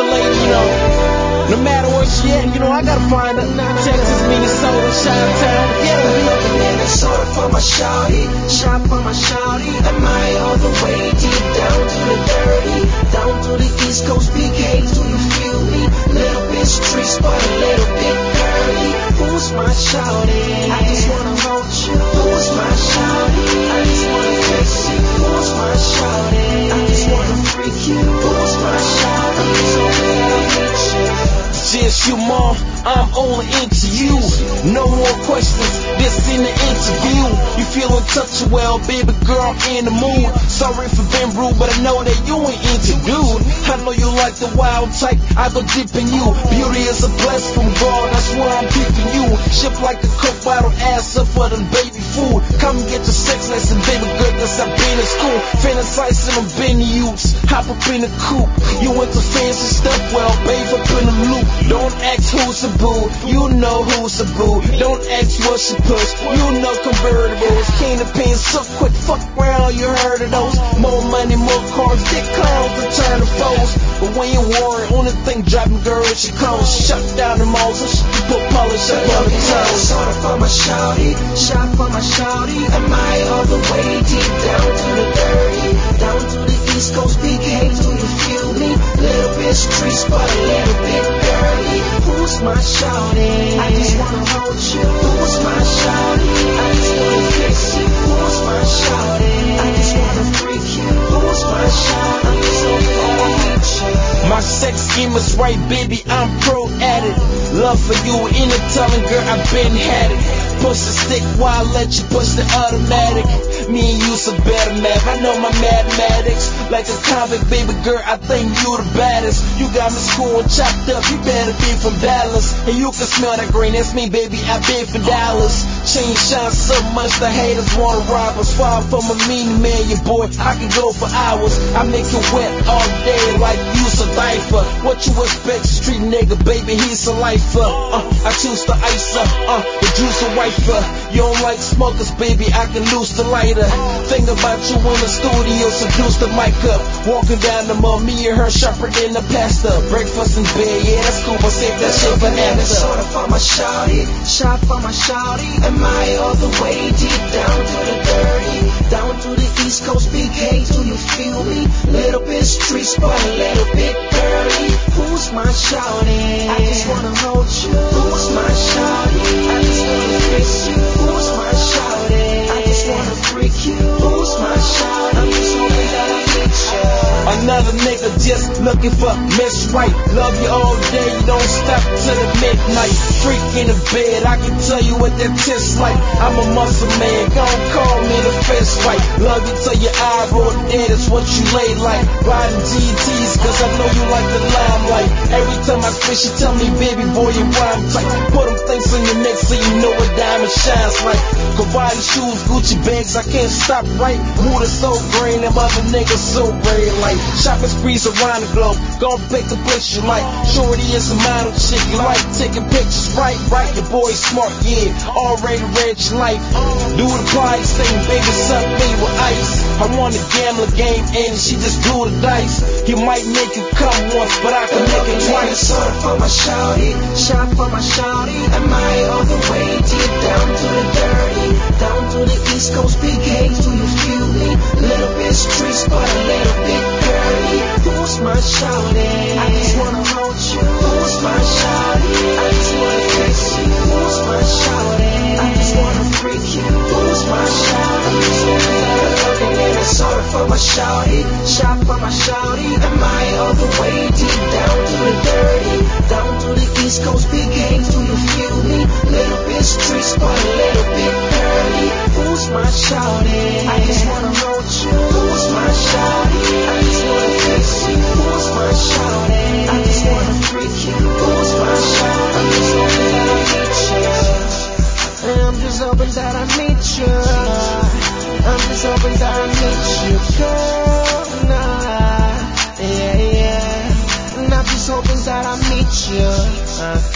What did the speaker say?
your lady, you know. No matter where she at, you know, I gotta find her. Texas, Minnesota, Chi-Town, get her. Minnesota for my shawty, shop for my shawty. Am I all the way deep down to the dirty, down to the East Coast PK? Do you feel me? Little bit streets, but a little bit girly. Who's my shawty? I just wanna hold you. Who's my shawty? I just wanna kiss you. Who's my shawty? I just wanna freak you. Who's my shawty? So glad I met you. Just you, mom, I'm only into you. No more questions, this in the interview. You feeling touchy, well, baby girl, in the mood. Sorry for being rude, but I know that you ain't into dude. I know you like the wild type, I go deep in you. Beauty is a blessing from God, that's why I'm picking you. Ship like a Coke bottle, ass up for them baby food. Come get your sex lesson, baby girl, cause I've been in school. Fantasizing on Benny Utes, hop up in the coupe. You went to fancy stuff, well, babe, up in the loop. Don't ask who's a boo, you know who's a boo. Don't ask what she push, you know convertibles. Candy pants so quick, fuck around, you heard of those. More money, more cars, get clowns to turn to foes. But when you worry, only thing driving girl is your clothes. Shut down the malls and she put polish up on the toes. Minnesota for my shawty, shop for my shawty. Am I all the way deep down to the dirty, down to the East Coast PK? Do you feel me? Little bit streets, but a little bit girly. Who's my shawty? I just wanna hold you. Who's my shawty? I just wanna kiss you. Who's my shawty? I just wanna freak you. Who's my shawty? I'm so glad I met you. My sex scheme is right, baby, I'm pro at it. Love for you, in the telling, girl, I've been had it. Push the stick while I let you push the automatic. Me and you's a better math, I know my mathematics. Like a convict, baby girl, I think you the baddest. You got me schooled chopped up, you better be from Dallas. And you can smell that green, that's me, baby, I bid for dollars. Chain shines so much, the haters wanna rob us. Fall from a mean man, your boy, I can go for hours. I make it wet all day like you's a diaper. What you expect, street nigga, baby, he's a lifer. I choose the ice up, the juice a wiper. You don't like smokers, baby, I can lose the lighter. Think about you in the studio, seduce the mic up. Walking down the mall, me and her sharper than the pastor. Breakfast in bed, yeah, that's cool, but save that shit for after. Minnesota for my shawty, shop for my shawty. Am I all the way deep down to the dirty, down to the East Coast PK? Do you feel me? Little bit streets, but a little bit girly. Who's my shawty? I just wanna hold you. Who's my shawty? I just wanna kiss you. Who's my shawty? I just wanna freak you. Who's my shawty? I'm just hoping that I meet you. Another nigga just looking for Miss Right. Love you all day, you don't stop till the midnight. Freak in the bed, I can tell you what that tastes like. I'm a muscle man, gon' call me the fist fight. Love you till your eye roll dead, it's what you lay like. Riding GTs, cause I know you like the limelight. Every time I spit, she tell me, baby boy, you rhyme tight. Put them things on your neck so you know what diamond shines like. Cavalli shoes, Gucci bags, I can't stop right. Mood is so green, them other niggas so gray like. Shopping sprees around the globe, gon' pick a place you like. Shorty is a model chick, you like taking pictures, right? Your boy smart, yeah, already read your life. Do the prize thing, baby, suck me with ice. I want a gambler game, and she just blew the dice. You might make it come once, but I can make it twice. Minnesota for my shawty, shop for my shawty. Am I all the way deep down to the dirty, down to the East Coast PK? Do you feel me? Little bit streets, but a little bit girly. Who's my shawty? I just wanna hold you. Who's my shawty? I just wanna kiss you. Who's my shawty? I just wanna freak you. Who's my shawty? Minnesota for my shawty, shop for my shawty. Am I all the way deep down to the dirty, down to the East Coast PK? Do you feel me? Little bit streets, but a little bit girly. Who's my shawty? I just wanna hold you. Who's my shawty? I just wanna kiss you. Who's my shawty? I just wanna freak you. Who's my shawty? I'm just hoping that I meet you. I'm just hoping that I meet you. I'm just hoping that I meet you, girl. Nah, yeah. And I'm just hoping that I meet you.